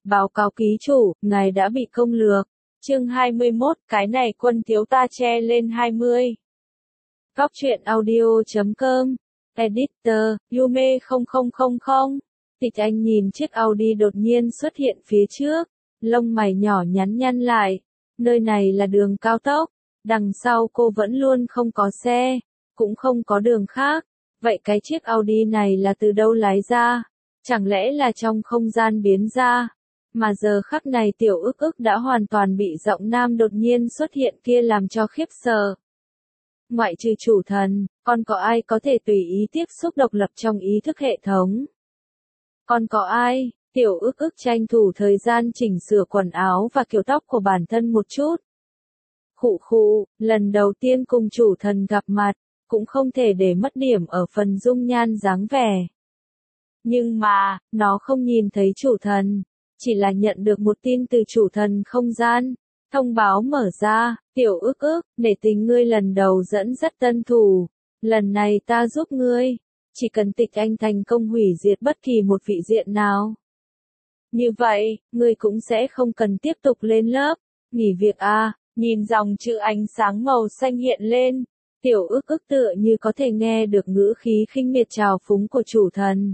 Báo cáo ký chủ, ngài đã bị công lược. Chương 21, cái này quân thiếu ta che lên 20. Góc truyện audio.com. Editor, Yume 0000. Tịch Anh nhìn chiếc Audi đột nhiên xuất hiện phía trước, lông mày nhỏ nhắn nhăn lại. Nơi này là đường cao tốc, đằng sau cô vẫn luôn không có xe, cũng không có đường khác. Vậy cái chiếc Audi này là từ đâu lái ra? Chẳng lẽ là trong không gian biến ra? Mà giờ khắc này Tiểu Ức Ức đã hoàn toàn bị giọng nam đột nhiên xuất hiện kia làm cho khiếp sợ. Ngoại trừ chủ thần, còn có ai có thể tùy ý tiếp xúc độc lập trong ý thức hệ thống? Còn có ai? Tiểu Ức Ức tranh thủ thời gian chỉnh sửa quần áo và kiểu tóc của bản thân một chút. Khụ khụ, lần đầu tiên cùng chủ thần gặp mặt, cũng không thể để mất điểm ở phần dung nhan dáng vẻ. Nhưng mà, nó không nhìn thấy chủ thần, chỉ là nhận được một tin từ chủ thần không gian. Thông báo mở ra, Tiểu Ức Ức, nể tình ngươi lần đầu dẫn dắt tân thủ. Lần này ta giúp ngươi, chỉ cần Tịch Anh thành công hủy diệt bất kỳ một vị diện nào. Như vậy, ngươi cũng sẽ không cần tiếp tục lên lớp, nghỉ việc à, nhìn dòng chữ ánh sáng màu xanh hiện lên. Tiểu Ức Ức tựa như có thể nghe được ngữ khí khinh miệt trào phúng của chủ thần.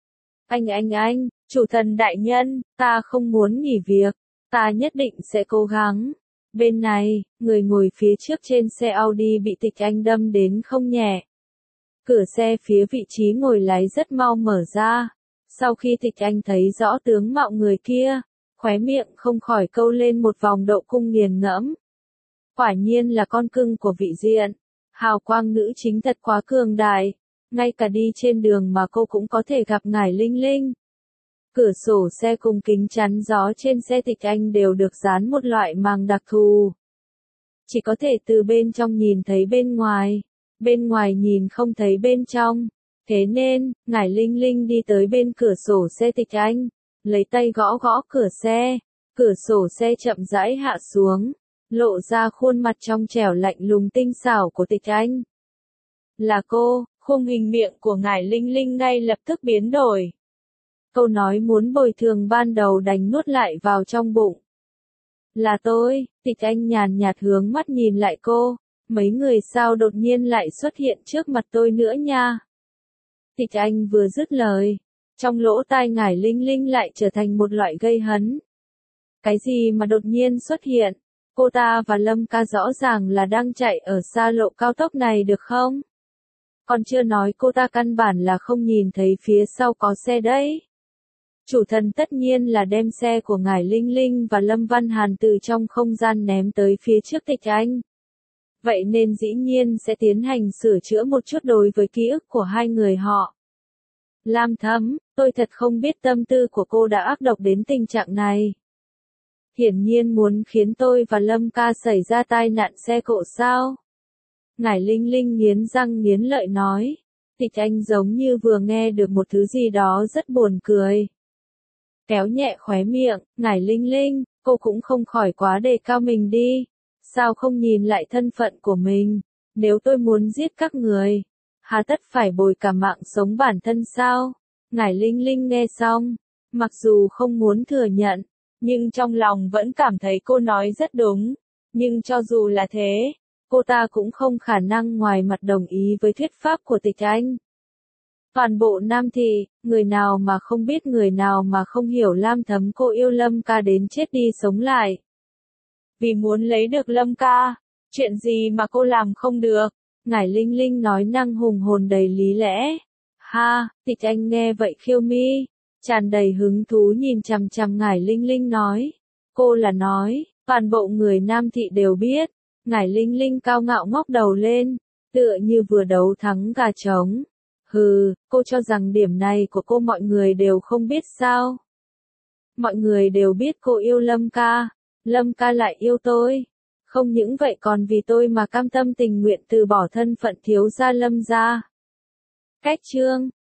Anh, chủ thần đại nhân, ta không muốn nghỉ việc, ta nhất định sẽ cố gắng. Bên này, người ngồi phía trước trên xe Audi bị Tịch Anh đâm đến không nhẹ. Cửa xe phía vị trí ngồi lái rất mau mở ra. Sau khi Tịch Anh thấy rõ tướng mạo người kia, khóe miệng không khỏi câu lên một vòng độ cung nghiền ngẫm. Quả nhiên là con cưng của vị diện. Hào quang nữ chính thật quá cường đại. Ngay cả đi trên đường mà cô cũng có thể gặp ngải Linh Linh. Cửa sổ xe cùng kính chắn gió trên xe Tịch Anh đều được dán một loại màng đặc thù. Chỉ có thể từ bên trong nhìn thấy bên ngoài nhìn không thấy bên trong. Thế nên, ngải Linh Linh đi tới bên cửa sổ xe Tịch Anh, lấy tay gõ gõ cửa sổ xe chậm rãi hạ xuống, lộ ra khuôn mặt trong trẻo lạnh lùng tinh xảo của Tịch Anh. Là cô, khung hình miệng của ngải Linh Linh ngay lập tức biến đổi. Câu nói muốn bồi thường ban đầu đành nuốt lại vào trong bụng. Là tôi, Tịch Anh nhàn nhạt hướng mắt nhìn lại cô, mấy người sao đột nhiên lại xuất hiện trước mặt tôi nữa nha. Tịch Anh vừa dứt lời, trong lỗ tai ngải Linh Linh lại trở thành một loại gây hấn. Cái gì mà đột nhiên xuất hiện? Cô ta và Lâm Ca rõ ràng là đang chạy ở xa lộ cao tốc này được không? Còn chưa nói cô ta căn bản là không nhìn thấy phía sau có xe đấy. Chủ thần tất nhiên là đem xe của ngải Linh Linh và Lâm Văn Hàn từ trong không gian ném tới phía trước Tịch Anh. Vậy nên dĩ nhiên sẽ tiến hành sửa chữa một chút đối với ký ức của hai người họ. Lam Thấm, tôi thật không biết tâm tư của cô đã ác độc đến tình trạng này. Hiển nhiên muốn khiến tôi và Lâm Ca xảy ra tai nạn xe cộ sao? Ngải Linh Linh nghiến răng nghiến lợi nói. Tịch Anh giống như vừa nghe được một thứ gì đó rất buồn cười. Kéo nhẹ khóe miệng, ngải Linh Linh, cô cũng không khỏi quá đề cao mình đi. Sao không nhìn lại thân phận của mình? Nếu tôi muốn giết các người, hà tất phải bồi cả mạng sống bản thân sao? Ngải Linh Linh nghe xong, mặc dù không muốn thừa nhận, nhưng trong lòng vẫn cảm thấy cô nói rất đúng. Nhưng cho dù là thế, cô ta cũng không khả năng ngoài mặt đồng ý với thuyết pháp của Tịch Anh. Toàn bộ Nam Thị, người nào mà không biết người nào mà không hiểu Lam Thấm cô yêu Lâm Ca đến chết đi sống lại. Vì muốn lấy được Lâm Ca, chuyện gì mà cô làm không được? Ngải Linh Linh nói năng hùng hồn đầy lý lẽ. Ha, Tịch Anh nghe vậy khiêu mi, tràn đầy hứng thú nhìn chằm chằm ngải Linh Linh nói. Cô là nói, toàn bộ người Nam Thị đều biết. Ngải Linh Linh cao ngạo ngóc đầu lên, tựa như vừa đấu thắng gà trống. Hừ, cô cho rằng điểm này của cô mọi người đều không biết sao? Mọi người đều biết cô yêu Lâm Ca, Lâm Ca lại yêu tôi. Không những vậy còn vì tôi mà cam tâm tình nguyện từ bỏ thân phận thiếu gia Lâm gia. Cách chương